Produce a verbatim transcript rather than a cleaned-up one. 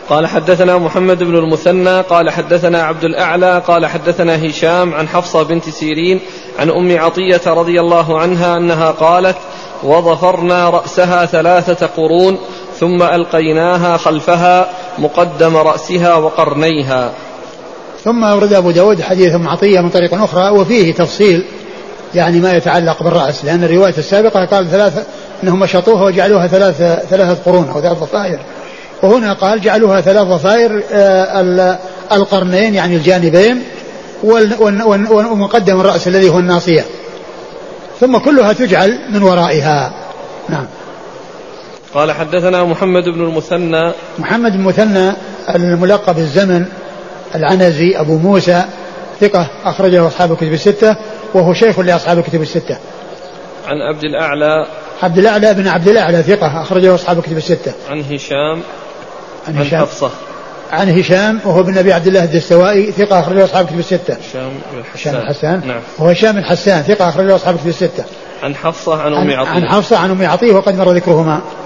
قال حدثنا محمد بن المثنى قال حدثنا عبد الأعلى قال حدثنا هشام عن حفصة بنت سيرين عن أم عطية رضي الله عنها أنها قالت وضفرنا رأسها ثلاثة قرون ثم ألقيناها خلفها مقدم رأسها وقرنيها. ثم أورد أبو داود حديث أم عطية من طريق أخرى وفيه تفصيل يعني ما يتعلق بالرأس، لأن الرواية السابقة قال ثلاثة أنهم شطوها وجعلوها ثلاثة ثلاثة قرون أو ثلاث ضفائر، وهنا قال جعلوها ثلاث ضفائر القرنين يعني الجانبين ومقدم الرأس الذي هو الناصية، ثم كلها تجعل من ورائها. نعم. قال حدثنا محمد بن المثنى محمد بن المثنى الملقب الزمن العنزي أبو موسى ثقة أخرجه أصحاب الكتب الستة وهو شيخ لأصحاب الكتب الستة. عن عبد الأعلى عبد الأعلى بن عبد الأعلى ثقة أخرجه أصحاب الكتب الستة. عن هشام عن, عن هشام حفصة عن هشام وهو بن أبي عبد الله الدستوائي ثقة أخرجه أصحاب الكتب الستة. هشام بن حسان, حسان. نعم. وهو هشام بن حسان ثقة أخرجه أصحاب الكتب الستة. عن حفصة عن أم عطية عن حفصة عن أم عطية وقد مر ذكرهما.